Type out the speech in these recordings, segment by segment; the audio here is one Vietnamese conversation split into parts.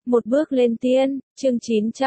Một bước lên tiên, chương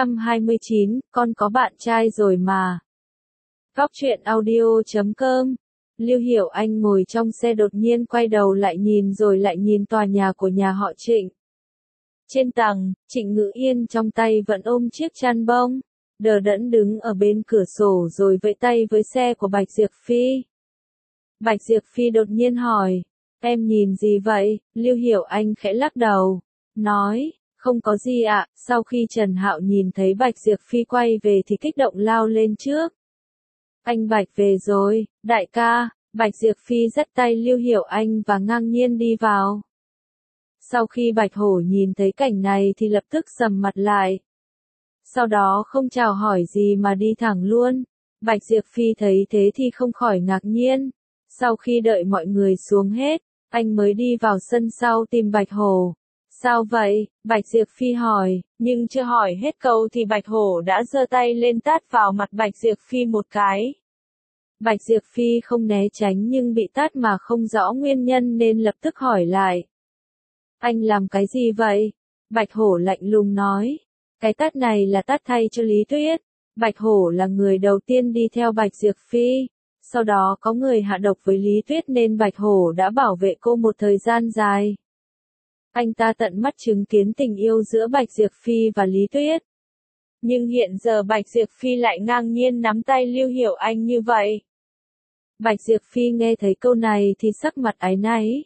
929, con có bạn trai rồi mà. Góc truyện audio.com. Lưu Hiểu Anh ngồi trong xe đột nhiên quay đầu lại nhìn rồi lại nhìn tòa nhà của nhà họ Trịnh. Trên tầng, Trịnh Ngữ Yên trong tay vẫn ôm chiếc chăn bông, đờ đẫn đứng ở bên cửa sổ rồi vẫy tay với xe của Bạch Diệp Phi. Bạch Diệp Phi đột nhiên hỏi, em nhìn gì vậy? Lưu Hiểu Anh khẽ lắc đầu, nói, không có gì ạ. Sau khi Trần Hạo nhìn thấy Bạch Diệp Phi quay về thì kích động lao lên trước. Anh Bạch về rồi, đại ca. Bạch Diệp Phi dắt tay Lưu Hiểu Anh và ngang nhiên đi vào. Sau khi Bạch Hổ nhìn thấy cảnh này thì lập tức sầm mặt lại. Sau đó không chào hỏi gì mà đi thẳng luôn. Bạch Diệp Phi thấy thế thì không khỏi ngạc nhiên. Sau khi đợi mọi người xuống hết, anh mới đi vào sân sau tìm Bạch Hổ. Sao vậy? Bạch Diệp Phi hỏi, nhưng chưa hỏi hết câu thì Bạch Hổ đã giơ tay lên tát vào mặt Bạch Diệp Phi một cái. Bạch Diệp Phi không né tránh nhưng bị tát mà không rõ nguyên nhân nên lập tức hỏi lại. Anh làm cái gì vậy? Bạch Hổ lạnh lùng nói. Cái tát này là tát thay cho Lý Tuyết. Bạch Hổ là người đầu tiên đi theo Bạch Diệp Phi. Sau đó có người hạ độc với Lý Tuyết nên Bạch Hổ đã bảo vệ cô một thời gian dài. Anh ta tận mắt chứng kiến tình yêu giữa Bạch Diệp Phi và Lý Tuyết. Nhưng hiện giờ Bạch Diệp Phi lại ngang nhiên nắm tay Lưu Hiểu Anh như vậy. Bạch Diệp Phi nghe thấy câu này thì sắc mặt áy náy.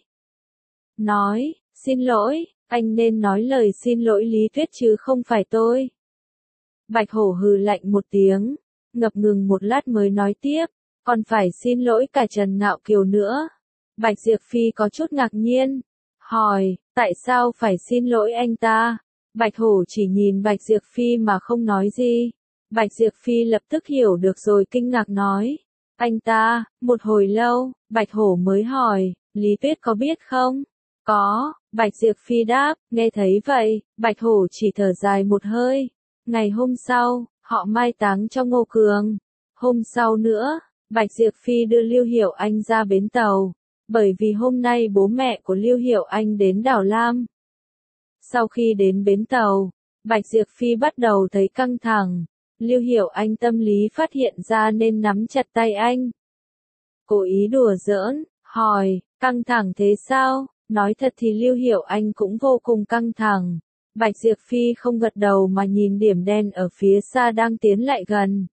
Nói, xin lỗi, anh nên nói lời xin lỗi Lý Tuyết chứ không phải tôi. Bạch Hổ hừ lạnh một tiếng, ngập ngừng một lát mới nói tiếp, còn phải xin lỗi cả Trần Ngạo Kiều nữa. Bạch Diệp Phi có chút ngạc nhiên, hỏi, tại sao phải xin lỗi anh ta? Bạch Hổ chỉ nhìn Bạch Diệp Phi mà không nói gì. Bạch Diệp Phi lập tức hiểu được rồi kinh ngạc nói, anh ta. Một hồi lâu, Bạch Hổ mới hỏi, Lý Tuyết có biết không? Có, Bạch Diệp Phi đáp. Nghe thấy vậy, Bạch Hổ chỉ thở dài một hơi. Ngày hôm sau, họ mai táng cho Ngô Cường. Hôm sau nữa, Bạch Diệp Phi đưa Lưu Hiểu Anh ra bến tàu, bởi vì hôm nay bố mẹ của Lưu Hiểu Anh đến Đảo Lam. Sau khi đến bến tàu, Bạch Diệp Phi bắt đầu thấy căng thẳng. Lưu Hiểu Anh tâm lý phát hiện ra nên nắm chặt tay anh. Cố ý đùa giỡn, hỏi, căng thẳng thế sao? Nói thật thì Lưu Hiểu Anh cũng vô cùng căng thẳng. Bạch Diệp Phi không gật đầu mà nhìn điểm đen ở phía xa đang tiến lại gần.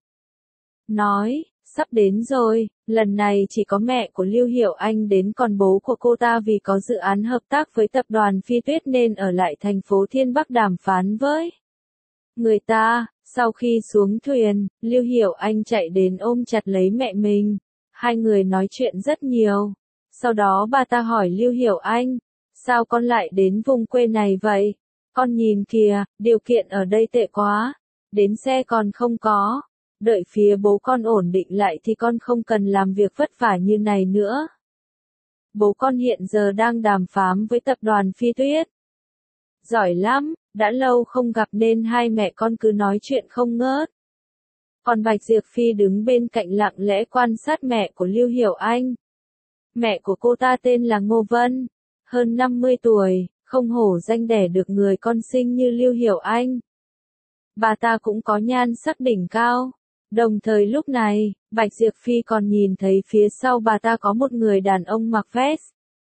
Nói, sắp đến rồi, lần này chỉ có mẹ của Lưu Hiểu Anh đến còn bố của cô ta vì có dự án hợp tác với tập đoàn Phi Tuyết nên ở lại thành phố Thiên Bắc đàm phán với người ta. Sau khi xuống thuyền, Lưu Hiểu Anh chạy đến ôm chặt lấy mẹ mình. Hai người nói chuyện rất nhiều. Sau đó bà ta hỏi Lưu Hiểu Anh, sao con lại đến vùng quê này vậy? Con nhìn kìa, điều kiện ở đây tệ quá. Đến xe còn không có. Đợi phía bố con ổn định lại thì con không cần làm việc vất vả như này nữa. Bố con hiện giờ đang đàm phán với tập đoàn Phi Tuyết. Giỏi lắm, đã lâu không gặp nên hai mẹ con cứ nói chuyện không ngớt. Còn Bạch Diệp Phi đứng bên cạnh lặng lẽ quan sát mẹ của Lưu Hiểu Anh. Mẹ của cô ta tên là Ngô Vân, hơn 50 tuổi, không hổ danh đẻ được người con sinh như Lưu Hiểu Anh. Bà ta cũng có nhan sắc đỉnh cao. Đồng thời lúc này, Bạch Diệp Phi còn nhìn thấy phía sau bà ta có một người đàn ông mặc vest,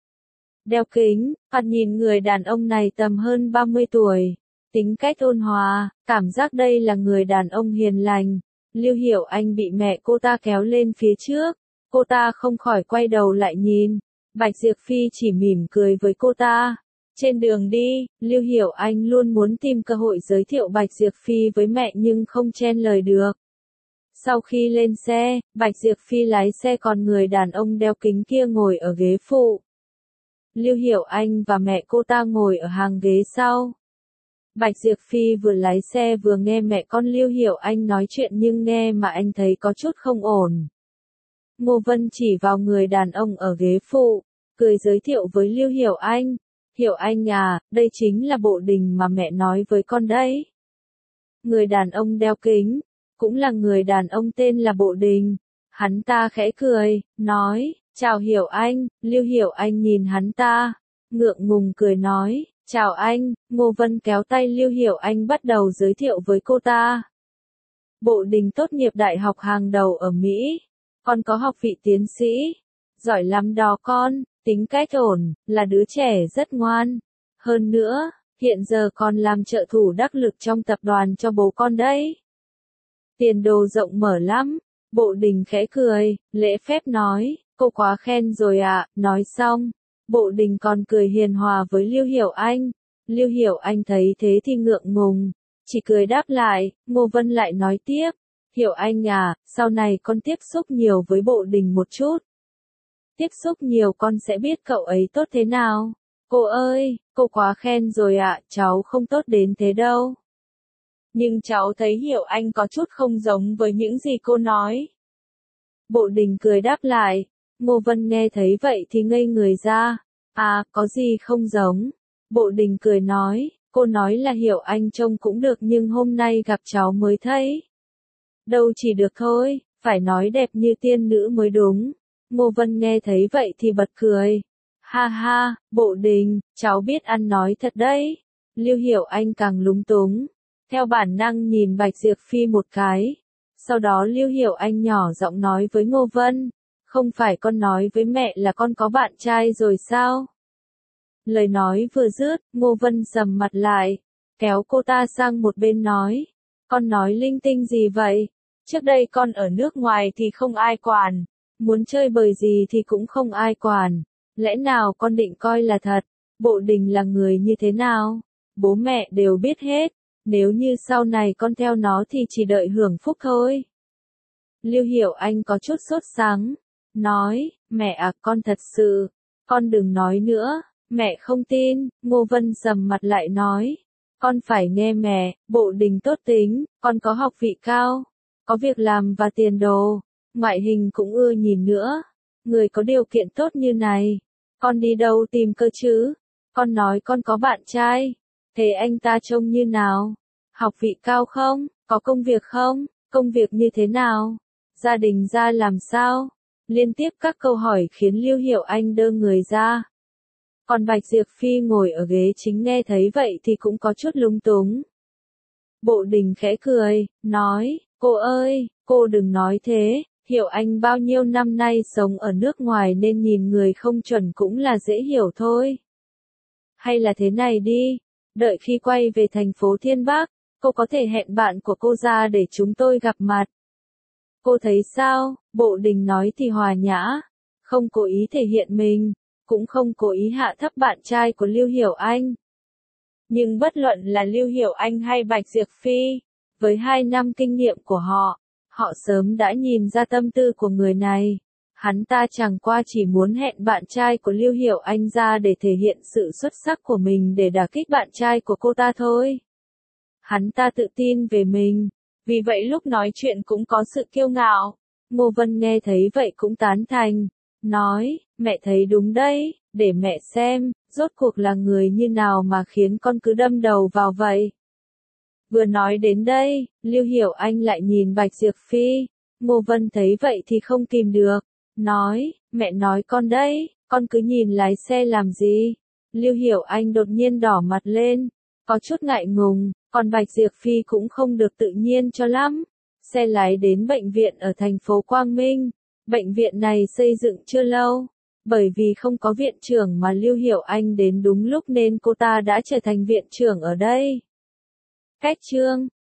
đeo kính, thoạt nhìn người đàn ông này tầm hơn 30 tuổi, tính cách ôn hòa, cảm giác đây là người đàn ông hiền lành. Lưu Hiểu Anh bị mẹ cô ta kéo lên phía trước, cô ta không khỏi quay đầu lại nhìn, Bạch Diệp Phi chỉ mỉm cười với cô ta. Trên đường đi, Lưu Hiểu Anh luôn muốn tìm cơ hội giới thiệu Bạch Diệp Phi với mẹ nhưng không chen lời được. Sau khi lên xe, Bạch Diệp Phi lái xe còn người đàn ông đeo kính kia ngồi ở ghế phụ. Lưu Hiểu Anh và mẹ cô ta ngồi ở hàng ghế sau. Bạch Diệp Phi vừa lái xe vừa nghe mẹ con Lưu Hiểu Anh nói chuyện nhưng nghe mà anh thấy có chút không ổn. Ngô Vân chỉ vào người đàn ông ở ghế phụ, cười giới thiệu với Lưu Hiểu Anh. Hiểu Anh à, đây chính là Bộ Đình mà mẹ nói với con đấy. Người đàn ông đeo kính, cũng là người đàn ông tên là Bộ Đình. Hắn ta khẽ cười, nói, chào Hiểu Anh. Lưu Hiểu Anh nhìn hắn ta, ngượng ngùng cười nói, Chào anh, Ngô Vân kéo tay Lưu Hiểu Anh bắt đầu giới thiệu với cô ta. Bộ Đình tốt nghiệp đại học hàng đầu ở Mỹ. Con có học vị tiến sĩ. Giỏi lắm đó con, tính cách ổn, là đứa trẻ rất ngoan. Hơn nữa, hiện giờ con làm trợ thủ đắc lực trong tập đoàn cho bố con đấy. Tiền đồ rộng mở lắm. Bộ Đình khẽ cười, lễ phép nói, cô quá khen rồi ạ. Nói xong, Bộ Đình còn cười hiền hòa với Lưu Hiểu Anh. Lưu Hiểu Anh thấy thế thì ngượng ngùng, chỉ cười đáp lại. Ngô Vân lại nói tiếp, Hiểu Anh à, sau này con tiếp xúc nhiều với Bộ Đình một chút. Tiếp xúc nhiều con sẽ biết cậu ấy tốt thế nào. Cô ơi, cô quá khen rồi ạ, cháu không tốt đến thế đâu. Nhưng cháu thấy Hiểu Anh có chút không giống với những gì cô nói. Bộ Đình cười đáp lại. Ngô Vân nghe thấy vậy thì ngây người ra. À, có gì không giống? Bộ Đình cười nói, cô nói là Hiểu Anh trông cũng được nhưng hôm nay gặp cháu mới thấy. Đâu chỉ được thôi, phải nói đẹp như tiên nữ mới đúng. Ngô Vân nghe thấy vậy thì bật cười. Ha ha, Bộ Đình, cháu biết ăn nói thật đấy. Lưu Hiểu Anh càng lúng túng. Theo bản năng nhìn Bạch Diệp Phi một cái. Sau đó Lưu Hiểu Anh nhỏ giọng nói với Ngô Vân. Không phải con nói với mẹ là con có bạn trai rồi sao? Lời nói vừa dứt, Ngô Vân sầm mặt lại. Kéo cô ta sang một bên nói. Con nói linh tinh gì vậy? Trước đây con ở nước ngoài thì không ai quản. Muốn chơi bời gì thì cũng không ai quản. Lẽ nào con định coi là thật? Bộ Đình là người như thế nào? Bố mẹ đều biết hết. Nếu như sau này con theo nó thì chỉ đợi hưởng phúc thôi. Lưu Hiểu Anh có chút sốt sắng. Nói, mẹ à, con thật sự. Con đừng nói nữa, mẹ không tin. Ngô Vân sầm mặt lại nói. Con phải nghe mẹ, Bộ Đình tốt tính, con có học vị cao. Có việc làm và tiền đồ. Ngoại hình cũng ưa nhìn nữa. Người có điều kiện tốt như này. Con đi đâu tìm cơ chứ? Con nói con có bạn trai. Thế anh ta trông như nào? Học vị cao không? Có công việc không? Công việc như thế nào? Gia đình ra làm sao? Liên tiếp các câu hỏi khiến Lưu Hiểu Anh đơ người ra. Còn Bạch Diệp Phi ngồi ở ghế chính nghe thấy vậy thì cũng có chút lung túng. Bộ Đình khẽ cười, nói, cô ơi, cô đừng nói thế, Hiểu Anh bao nhiêu năm nay sống ở nước ngoài nên nhìn người không chuẩn cũng là dễ hiểu thôi. Hay là thế này đi, đợi khi quay về thành phố Thiên Bắc, cô có thể hẹn bạn của cô ra để chúng tôi gặp mặt. Cô thấy sao? Bộ Đình nói thì hòa nhã, không cố ý thể hiện mình, cũng không cố ý hạ thấp bạn trai của Lưu Hiểu Anh. Nhưng bất luận là Lưu Hiểu Anh hay Bạch Diệp Phi, với 2 năm kinh nghiệm của họ, họ sớm đã nhìn ra tâm tư của người này. Hắn ta chẳng qua chỉ muốn hẹn bạn trai của Lưu Hiểu Anh ra để thể hiện sự xuất sắc của mình để đả kích bạn trai của cô ta thôi. Hắn ta tự tin về mình, vì vậy lúc nói chuyện cũng có sự kiêu ngạo. Ngô Vân nghe thấy vậy cũng tán thành, nói, mẹ thấy đúng đấy, để mẹ xem, rốt cuộc là người như nào mà khiến con cứ đâm đầu vào vậy. Vừa nói đến đây, Lưu Hiểu Anh lại nhìn Bạch Diệp Phi. Ngô Vân thấy vậy thì không kìm được, nói, mẹ nói con đấy, con cứ nhìn lái xe làm gì. Lưu Hiểu Anh đột nhiên đỏ mặt lên, có chút ngại ngùng, còn Bạch Diệp Phi cũng không được tự nhiên cho lắm. Xe lái đến bệnh viện ở thành phố Quang Minh. Bệnh viện này xây dựng chưa lâu, bởi vì không có viện trưởng mà Lưu Hiểu Anh đến đúng lúc nên cô ta đã trở thành viện trưởng ở đây. Cách chương